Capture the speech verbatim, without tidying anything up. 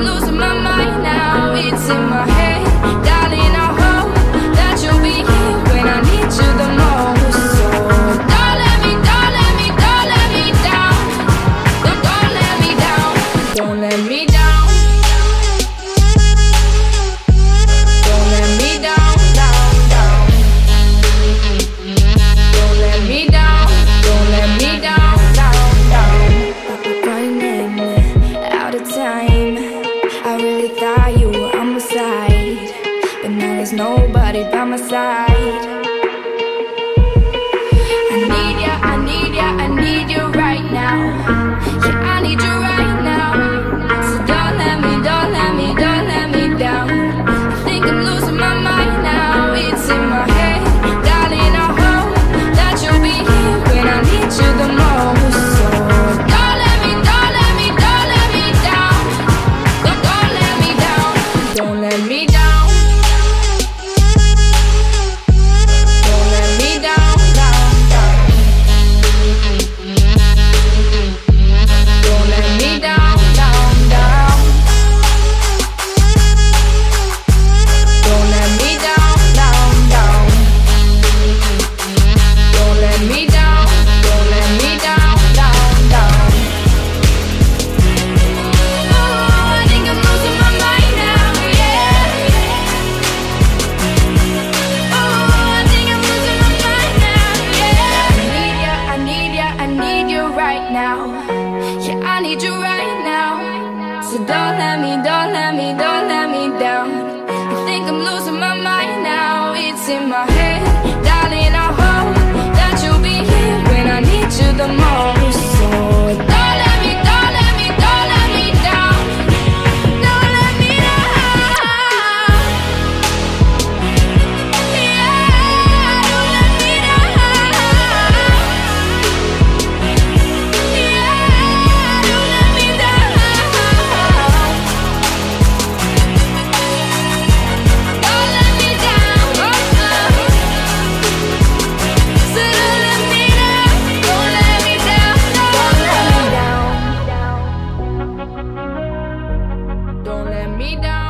losing my mind now. It's in my head, darling, I hope that you'll be here when I need you the most. So don't let me, don't let me, don't let me down. Don't, don't let me down. Don't let me down. Don't let me down, down, down. Don't let me down. Don't let me down, down, down. Running out of time. I really thought you were on my side, but now there's nobody by my side. I need ya, I need ya, I need you right now. Yeah, I need you right now. So don't let me, don't let me, don't let me down. I think I'm losing my mind now. It's in my head, darling, I hope that you'll be here when I need you the most. So don't let me, don't let me, don't let me down. Don't, don't let me down. Don't let me down. Don't let me down, down, down. Don't let me down, down, down. Don't let me down, down, down. Don't let me down, don't let me down, down, down. Oh, I think I'm losing my mind now, yeah. Oh, I think I'm losing my mind now, yeah. I need ya, I need ya, I need you right now. Yeah, I need you right now. So don't let me, don't let me, don't let me down. I think I'm losing my mind now. It's in my head, darling, I hope that you'll be here when I need you the most. So don't let me, don't let me, don't let me down. Don't let me down. Yeah, don't let me down. Yeah, don't let me down. Don't let me down. Oh, oh. So don't let me down. Don't let me down. Don't let me down. Don't let me down.